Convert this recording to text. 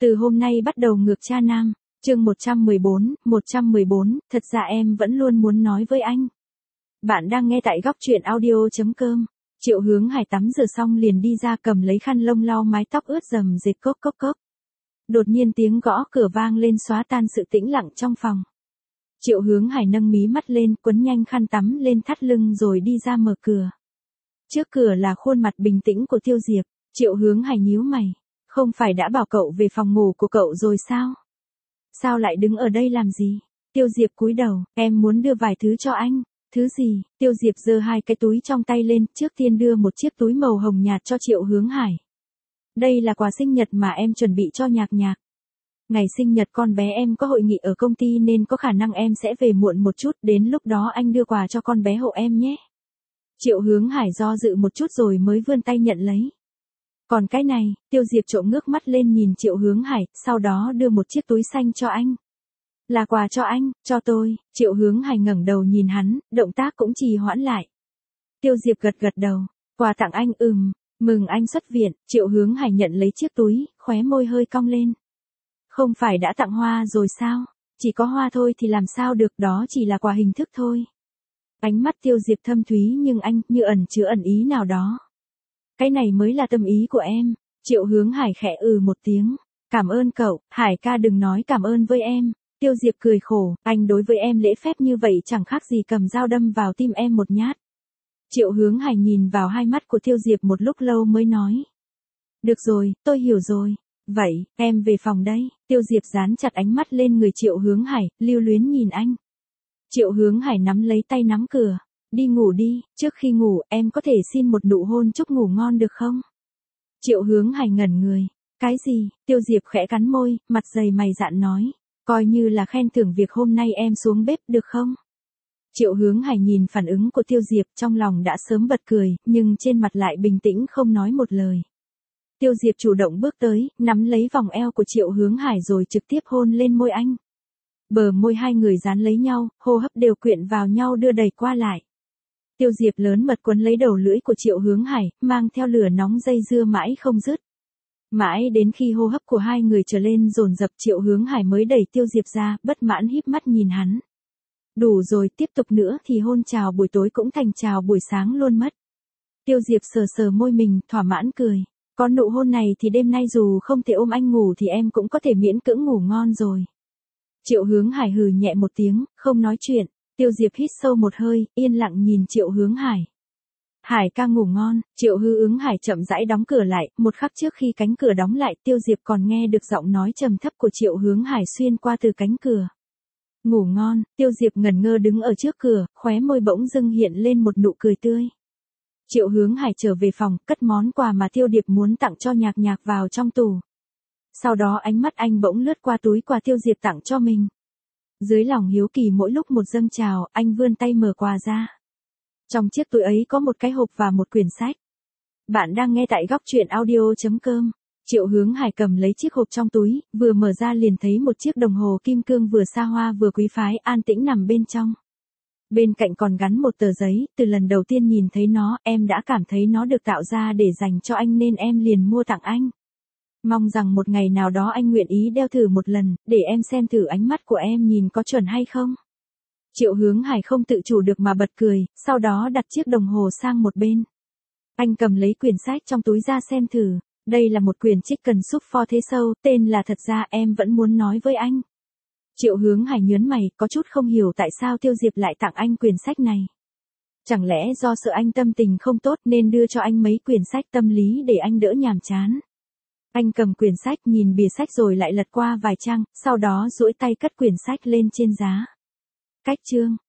Từ hôm nay bắt đầu ngược cha nam. Chương 114, thật ra em vẫn luôn muốn nói với anh. Bạn đang nghe tại góc truyện audio.com. Triệu Hướng Hải tắm rửa xong liền đi ra cầm lấy khăn lông lau mái tóc ướt rầm rệt cốc cốc cốc. Đột nhiên tiếng gõ cửa vang lên xóa tan sự tĩnh lặng trong phòng. Triệu Hướng Hải nâng mí mắt lên, quấn nhanh khăn tắm lên thắt lưng rồi đi ra mở cửa. Trước cửa là khuôn mặt bình tĩnh của Tiêu Diệp. Triệu Hướng Hải nhíu mày. Không phải đã bảo cậu về phòng ngủ của cậu rồi sao? Sao lại đứng ở đây làm gì? Tiêu Diệp cúi đầu, em muốn đưa vài thứ cho anh. Thứ gì? Tiêu Diệp giơ hai cái túi trong tay lên, trước tiên đưa một chiếc túi màu hồng nhạt cho Triệu Hướng Hải. Đây là quà sinh nhật mà em chuẩn bị cho Nhạc Nhạc. Ngày sinh nhật con bé em có hội nghị ở công ty nên có khả năng em sẽ về muộn một chút, đến lúc đó anh đưa quà cho con bé hộ em nhé. Triệu Hướng Hải do dự một chút rồi mới vươn tay nhận lấy. Còn cái này, Tiêu Diệp trộm ngước mắt lên nhìn Triệu Hướng Hải, sau đó đưa một chiếc túi xanh cho anh. Là quà cho anh, cho tôi. Triệu Hướng Hải ngẩng đầu nhìn hắn, động tác cũng trì hoãn lại. Tiêu Diệp gật gật đầu, quà tặng anh mừng anh xuất viện. Triệu Hướng Hải nhận lấy chiếc túi, khóe môi hơi cong lên. Không phải đã tặng hoa rồi sao? Chỉ có hoa thôi thì làm sao được, đó chỉ là quà hình thức thôi. Ánh mắt Tiêu Diệp thâm thúy nhưng anh như ẩn chứa ẩn ý nào đó. Cái này mới là tâm ý của em. Triệu Hướng Hải khẽ một tiếng. Cảm ơn cậu, Hải ca đừng nói cảm ơn với em. Tiêu Diệp cười khổ, anh đối với em lễ phép như vậy chẳng khác gì cầm dao đâm vào tim em một nhát. Triệu Hướng Hải nhìn vào hai mắt của Tiêu Diệp một lúc lâu mới nói. Được rồi, tôi hiểu rồi. Vậy, em về phòng đây. Tiêu Diệp dán chặt ánh mắt lên người Triệu Hướng Hải, lưu luyến nhìn anh. Triệu Hướng Hải nắm lấy tay nắm cửa. Đi ngủ đi, trước khi ngủ em có thể xin một nụ hôn chúc ngủ ngon được không? Triệu Hướng Hải ngẩn người. Cái gì? Tiêu Diệp khẽ cắn môi, mặt dày mày dạn nói. Coi như là khen thưởng việc hôm nay em xuống bếp được không? Triệu Hướng Hải nhìn phản ứng của Tiêu Diệp trong lòng đã sớm bật cười, nhưng trên mặt lại bình tĩnh không nói một lời. Tiêu Diệp chủ động bước tới, nắm lấy vòng eo của Triệu Hướng Hải rồi trực tiếp hôn lên môi anh. Bờ môi hai người dán lấy nhau, hô hấp đều quyện vào nhau đưa đẩy qua lại. Tiêu Diệp lớn mật quấn lấy đầu lưỡi của Triệu Hướng Hải, mang theo lửa nóng dây dưa mãi không dứt. Mãi đến khi hô hấp của hai người trở lên dồn dập Triệu Hướng Hải mới đẩy Tiêu Diệp ra, bất mãn híp mắt nhìn hắn. Đủ rồi, tiếp tục nữa thì hôn chào buổi tối cũng thành chào buổi sáng luôn mất. Tiêu Diệp sờ sờ môi mình, thỏa mãn cười. Có nụ hôn này thì đêm nay dù không thể ôm anh ngủ thì em cũng có thể miễn cưỡng ngủ ngon rồi. Triệu Hướng Hải hừ nhẹ một tiếng, không nói chuyện. Tiêu Diệp hít sâu một hơi, yên lặng nhìn Triệu Hướng Hải. Hải ca ngủ ngon. Triệu Hướng Hải chậm rãi đóng cửa lại, một khắc trước khi cánh cửa đóng lại Tiêu Diệp còn nghe được giọng nói trầm thấp của Triệu Hướng Hải xuyên qua từ cánh cửa. Ngủ ngon. Tiêu Diệp ngẩn ngơ đứng ở trước cửa, khóe môi bỗng dưng hiện lên một nụ cười tươi. Triệu Hướng Hải trở về phòng, cất món quà mà Tiêu Điệp muốn tặng cho Nhạc Nhạc vào trong tủ. Sau đó ánh mắt anh bỗng lướt qua túi quà Tiêu Diệp tặng cho mình. Dưới lòng hiếu kỳ mỗi lúc một dâng trào, anh vươn tay mở quà ra. Trong chiếc túi ấy có một cái hộp và một quyển sách. Bạn đang nghe tại góc truyện audio.com. Triệu Hướng Hải cầm lấy chiếc hộp trong túi, vừa mở ra liền thấy một chiếc đồng hồ kim cương vừa xa hoa vừa quý phái an tĩnh nằm bên trong. Bên cạnh còn gắn một tờ giấy, từ lần đầu tiên nhìn thấy nó, em đã cảm thấy nó được tạo ra để dành cho anh nên em liền mua tặng anh. Mong rằng một ngày nào đó anh nguyện ý đeo thử một lần, để em xem thử ánh mắt của em nhìn có chuẩn hay không. Triệu Hướng Hải không tự chủ được mà bật cười, sau đó đặt chiếc đồng hồ sang một bên. Anh cầm lấy quyển sách trong túi ra xem thử. Đây là một quyển Chicken Soup for the Soul, tên là Thật ra em vẫn muốn nói với anh. Triệu Hướng Hải nhớn mày, có chút không hiểu tại sao Tiêu Diệp lại tặng anh quyển sách này. Chẳng lẽ do sợ anh tâm tình không tốt nên đưa cho anh mấy quyển sách tâm lý để anh đỡ nhàm chán. Anh cầm quyển sách nhìn bìa sách rồi lại lật qua vài trang, sau đó duỗi tay cất quyển sách lên trên giá. Cách chương,